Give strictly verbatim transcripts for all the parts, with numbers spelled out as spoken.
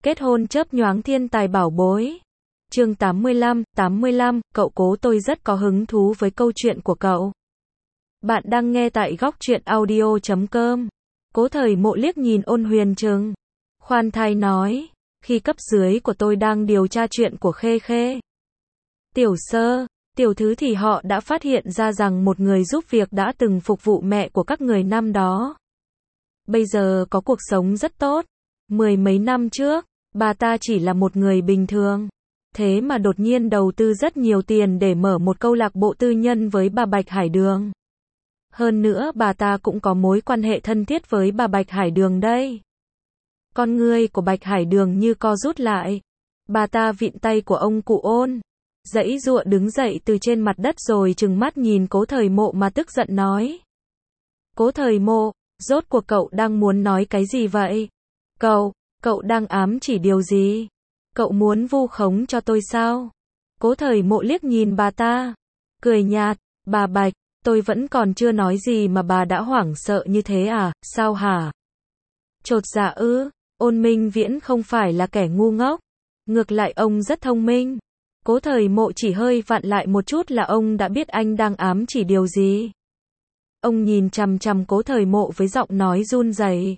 Kết hôn chớp nhoáng thiên tài bảo bối. Chương tám mươi lăm, tám mươi lăm, cậu Cố, tôi rất có hứng thú với câu chuyện của cậu. Bạn đang nghe tại góc truyện audio chấm com. Cố Thời Mộ liếc nhìn Ôn Huyền Trừng. Khoan thai nói, khi cấp dưới của tôi đang điều tra chuyện của Khê Khê Tiểu Sơ, Tiểu Thứ thì họ đã phát hiện ra rằng một người giúp việc đã từng phục vụ mẹ của các người năm đó. Bây giờ có cuộc sống rất tốt. Mười mấy năm trước, bà ta chỉ là một người bình thường. Thế mà đột nhiên đầu tư rất nhiều tiền để mở một câu lạc bộ tư nhân với bà Bạch Hải Đường. Hơn nữa bà ta cũng có mối quan hệ thân thiết với bà Bạch Hải Đường đây. Con ngươi của Bạch Hải Đường như co rút lại. Bà ta vịn tay của ông cụ Ôn, giãy giụa đứng dậy từ trên mặt đất rồi trừng mắt nhìn Cố Thời Mộ mà tức giận nói. Cố Thời Mộ, rốt cuộc cậu đang muốn nói cái gì vậy? Cậu, cậu đang ám chỉ điều gì? Cậu muốn vu khống cho tôi sao? Cố Thời Mộ liếc nhìn bà ta, cười nhạt, bà Bạch, tôi vẫn còn chưa nói gì mà bà đã hoảng sợ như thế à, sao hả? Chột dạ ư? Ôn Minh Viễn không phải là kẻ ngu ngốc. Ngược lại ông rất thông minh. Cố Thời Mộ chỉ hơi vặn lại một chút là ông đã biết anh đang ám chỉ điều gì. Ông nhìn chằm chằm Cố Thời Mộ với giọng nói run rẩy.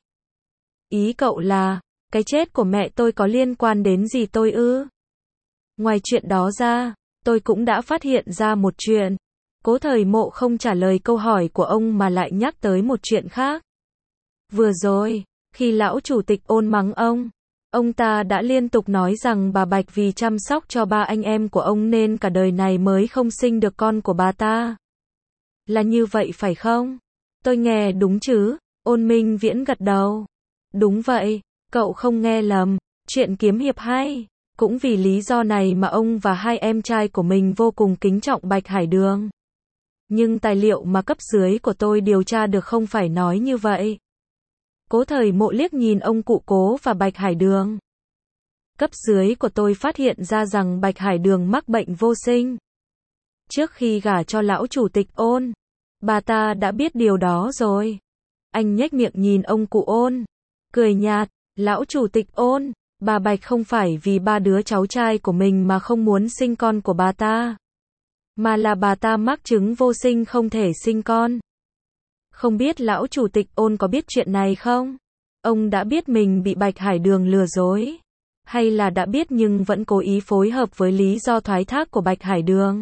Ý cậu là, cái chết của mẹ tôi có liên quan đến gì tôi ư? Ngoài chuyện đó ra, tôi cũng đã phát hiện ra một chuyện. Cố Thời Mộ không trả lời câu hỏi của ông mà lại nhắc tới một chuyện khác. Vừa rồi, khi lão chủ tịch Ôn mắng ông, ông ta đã liên tục nói rằng bà Bạch vì chăm sóc cho ba anh em của ông nên cả đời này mới không sinh được con của bà ta. Là như vậy phải không? Tôi nghe đúng chứ? Ôn Minh Viễn gật đầu. Đúng vậy, cậu không nghe lầm, chuyện kiếm hiệp hay. Cũng vì lý do này mà ông và hai em trai của mình vô cùng kính trọng Bạch Hải Đường. Nhưng tài liệu mà cấp dưới của tôi điều tra được không phải nói như vậy. Cố Thời Mộ liếc nhìn ông cụ Cố và Bạch Hải Đường. Cấp dưới của tôi phát hiện ra rằng Bạch Hải Đường mắc bệnh vô sinh. Trước khi gả cho lão chủ tịch Ôn, bà ta đã biết điều đó rồi. Anh nhếch miệng nhìn ông cụ Ôn, cười nhạt, lão chủ tịch Ôn, bà Bạch không phải vì ba đứa cháu trai của mình mà không muốn sinh con của bà ta, mà là bà ta mắc chứng vô sinh không thể sinh con. Không biết lão chủ tịch Ôn có biết chuyện này không? Ông đã biết mình bị Bạch Hải Đường lừa dối, hay là đã biết nhưng vẫn cố ý phối hợp với lý do thoái thác của Bạch Hải Đường?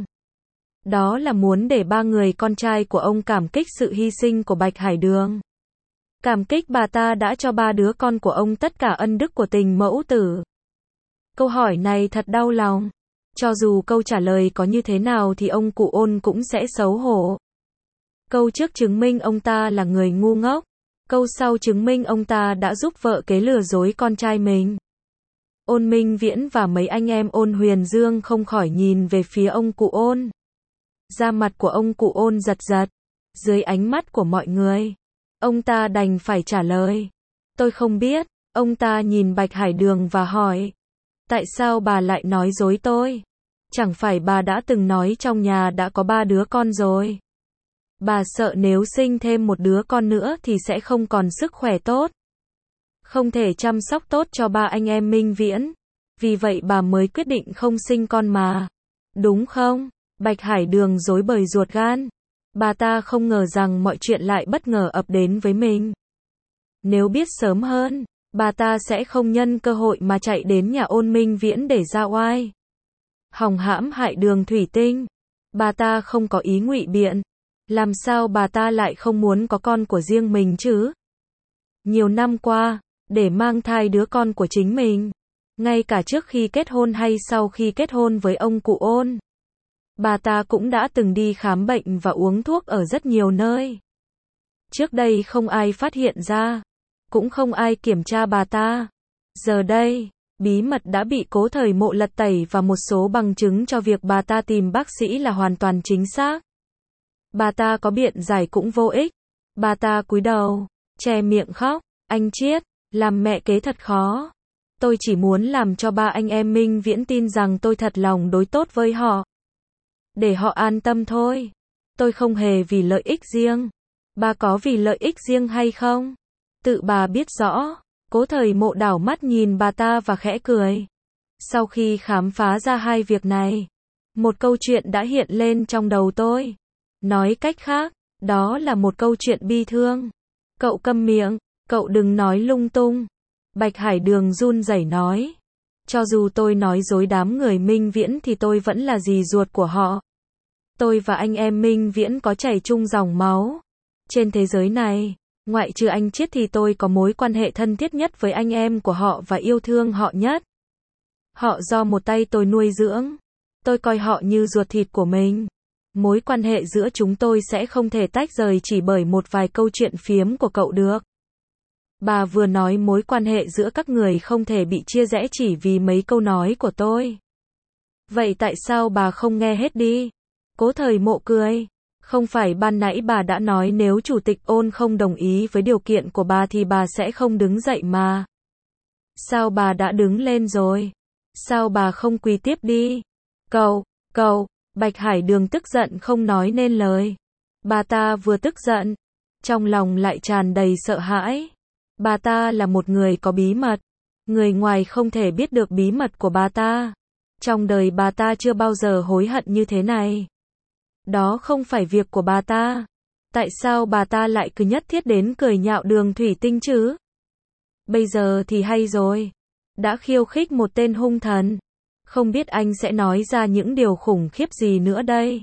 Đó là muốn để ba người con trai của ông cảm kích sự hy sinh của Bạch Hải Đường. Cảm kích bà ta đã cho ba đứa con của ông tất cả ân đức của tình mẫu tử. Câu hỏi này thật đau lòng. Cho dù câu trả lời có như thế nào thì ông cụ Ôn cũng sẽ xấu hổ. Câu trước chứng minh ông ta là người ngu ngốc. Câu sau chứng minh ông ta đã giúp vợ kế lừa dối con trai mình. Ôn Minh Viễn và mấy anh em Ôn Huyền Dương không khỏi nhìn về phía ông cụ Ôn. Da mặt của ông cụ Ôn giật giật. Dưới ánh mắt của mọi người, ông ta đành phải trả lời. Tôi không biết. Ông ta nhìn Bạch Hải Đường và hỏi. Tại sao bà lại nói dối tôi? Chẳng phải bà đã từng nói trong nhà đã có ba đứa con rồi? Bà sợ nếu sinh thêm một đứa con nữa thì sẽ không còn sức khỏe tốt, không thể chăm sóc tốt cho ba anh em Minh Viễn. Vì vậy bà mới quyết định không sinh con mà. Đúng không? Bạch Hải Đường rối bời ruột gan. Bà ta không ngờ rằng mọi chuyện lại bất ngờ ập đến với mình. Nếu biết sớm hơn, bà ta sẽ không nhân cơ hội mà chạy đến nhà Ôn Minh Viễn để ra oai, hòng hãm hại Đường Thủy Tinh. Bà ta không có ý ngụy biện. Làm sao bà ta lại không muốn có con của riêng mình chứ? Nhiều năm qua, để mang thai đứa con của chính mình, ngay cả trước khi kết hôn hay sau khi kết hôn với ông cụ Ôn, bà ta cũng đã từng đi khám bệnh và uống thuốc ở rất nhiều nơi. Trước đây không ai phát hiện ra, cũng không ai kiểm tra bà ta. Giờ đây, bí mật đã bị Cố Thời Mộ lật tẩy và một số bằng chứng cho việc bà ta tìm bác sĩ là hoàn toàn chính xác. Bà ta có biện giải cũng vô ích. Bà ta cúi đầu, che miệng khóc. Anh Chiết, làm mẹ kế thật khó. Tôi chỉ muốn làm cho ba anh em Minh Viễn tin rằng tôi thật lòng đối tốt với họ, để họ an tâm thôi. Tôi không hề vì lợi ích riêng. Bà có vì lợi ích riêng hay không? Tự bà biết rõ. Cố Thời Mộ đảo mắt nhìn bà ta và khẽ cười. Sau khi khám phá ra hai việc này, một câu chuyện đã hiện lên trong đầu tôi. Nói cách khác, đó là một câu chuyện bi thương. Cậu câm miệng, cậu đừng nói lung tung. Bạch Hải Đường run rẩy nói. Cho dù tôi nói dối đám người Minh Viễn thì tôi vẫn là dì ruột của họ. Tôi và anh em Minh Viễn có chảy chung dòng máu. Trên thế giới này, ngoại trừ anh Chiết thì tôi có mối quan hệ thân thiết nhất với anh em của họ và yêu thương họ nhất. Họ do một tay tôi nuôi dưỡng. Tôi coi họ như ruột thịt của mình. Mối quan hệ giữa chúng tôi sẽ không thể tách rời chỉ bởi một vài câu chuyện phiếm của cậu được. Bà vừa nói mối quan hệ giữa các người không thể bị chia rẽ chỉ vì mấy câu nói của tôi. Vậy tại sao bà không nghe hết đi? Cố Thời Mộ cười. Không phải ban nãy bà đã nói nếu chủ tịch Ôn không đồng ý với điều kiện của bà thì bà sẽ không đứng dậy mà. Sao bà đã đứng lên rồi? Sao bà không quỳ tiếp đi? Cậu, cậu, Bạch Hải Đường tức giận không nói nên lời. Bà ta vừa tức giận, trong lòng lại tràn đầy sợ hãi. Bà ta là một người có bí mật. Người ngoài không thể biết được bí mật của bà ta. Trong đời bà ta chưa bao giờ hối hận như thế này. Đó không phải việc của bà ta. Tại sao bà ta lại cứ nhất thiết đến cười nhạo Đường Thủy Tinh chứ? Bây giờ thì hay rồi. Đã khiêu khích một tên hung thần. Không biết anh sẽ nói ra những điều khủng khiếp gì nữa đây.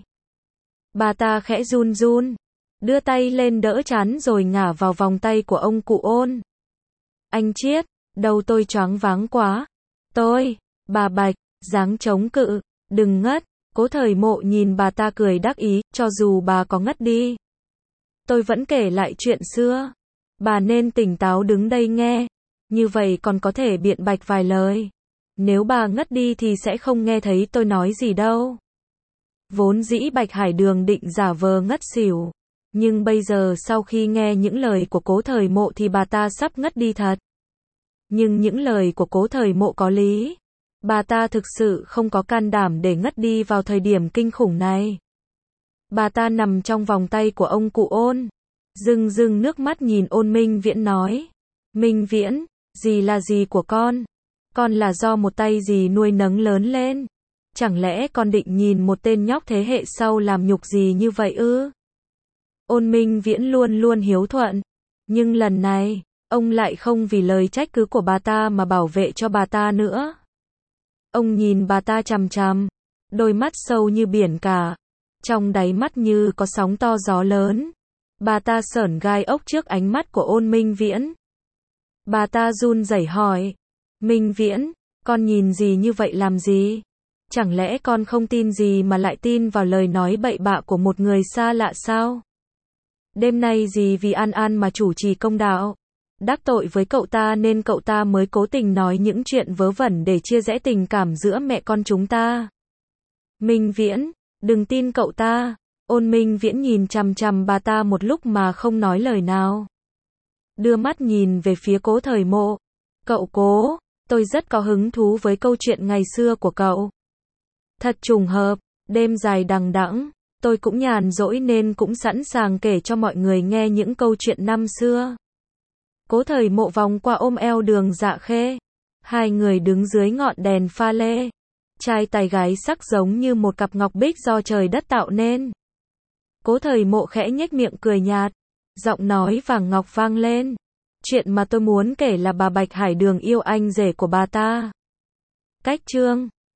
Bà ta khẽ run run. Đưa tay lên đỡ trán rồi ngả vào vòng tay của ông cụ Ôn. Anh Chiết, đầu tôi choáng váng quá. Tôi, bà Bạch, dáng chống cự, đừng ngất. Cố Thời Mộ nhìn bà ta cười đắc ý, cho dù bà có ngất đi. Tôi vẫn kể lại chuyện xưa. Bà nên tỉnh táo đứng đây nghe. Như vậy còn có thể biện bạch vài lời. Nếu bà ngất đi thì sẽ không nghe thấy tôi nói gì đâu. Vốn dĩ Bạch Hải Đường định giả vờ ngất xỉu. Nhưng bây giờ sau khi nghe những lời của Cố Thời Mộ thì bà ta sắp ngất đi thật. Nhưng những lời của Cố Thời Mộ có lý. Bà ta thực sự không có can đảm để ngất đi vào thời điểm kinh khủng này. Bà ta nằm trong vòng tay của ông cụ Ôn. Rưng rưng nước mắt nhìn Ôn Minh Viễn nói. Minh Viễn, dì là dì của con. Con là do một tay dì nuôi nấng lớn lên. Chẳng lẽ con định nhìn một tên nhóc thế hệ sau làm nhục dì như vậy ư? Ôn Minh Viễn luôn luôn hiếu thuận. Nhưng lần này, ông lại không vì lời trách cứ của bà ta mà bảo vệ cho bà ta nữa. Ông nhìn bà ta chằm chằm. Đôi mắt sâu như biển cả. Trong đáy mắt như có sóng to gió lớn. Bà ta sởn gai ốc trước ánh mắt của Ôn Minh Viễn. Bà ta run rẩy hỏi. Minh Viễn, con nhìn gì như vậy làm gì? Chẳng lẽ con không tin gì mà lại tin vào lời nói bậy bạ của một người xa lạ sao? Đêm nay dì vì An An mà chủ trì công đạo. Đắc tội với cậu ta nên cậu ta mới cố tình nói những chuyện vớ vẩn để chia rẽ tình cảm giữa mẹ con chúng ta. Minh Viễn, đừng tin cậu ta. Ôn Minh Viễn nhìn chằm chằm bà ta một lúc mà không nói lời nào. Đưa mắt nhìn về phía Cố Thời Mộ. Cậu Cố, tôi rất có hứng thú với câu chuyện ngày xưa của cậu. Thật trùng hợp, đêm dài đằng đẵng, tôi cũng nhàn rỗi nên cũng sẵn sàng kể cho mọi người nghe những câu chuyện năm xưa. Cố Thời Mộ vòng qua ôm eo Đường Dạ Khê. Hai người đứng dưới ngọn đèn pha lê. Trai tài gái sắc giống như một cặp ngọc bích do trời đất tạo nên. Cố Thời Mộ khẽ nhếch miệng cười nhạt. Giọng nói vàng ngọc vang lên. Chuyện mà tôi muốn kể là bà Bạch Hải Đường yêu anh rể của bà ta. Cách chương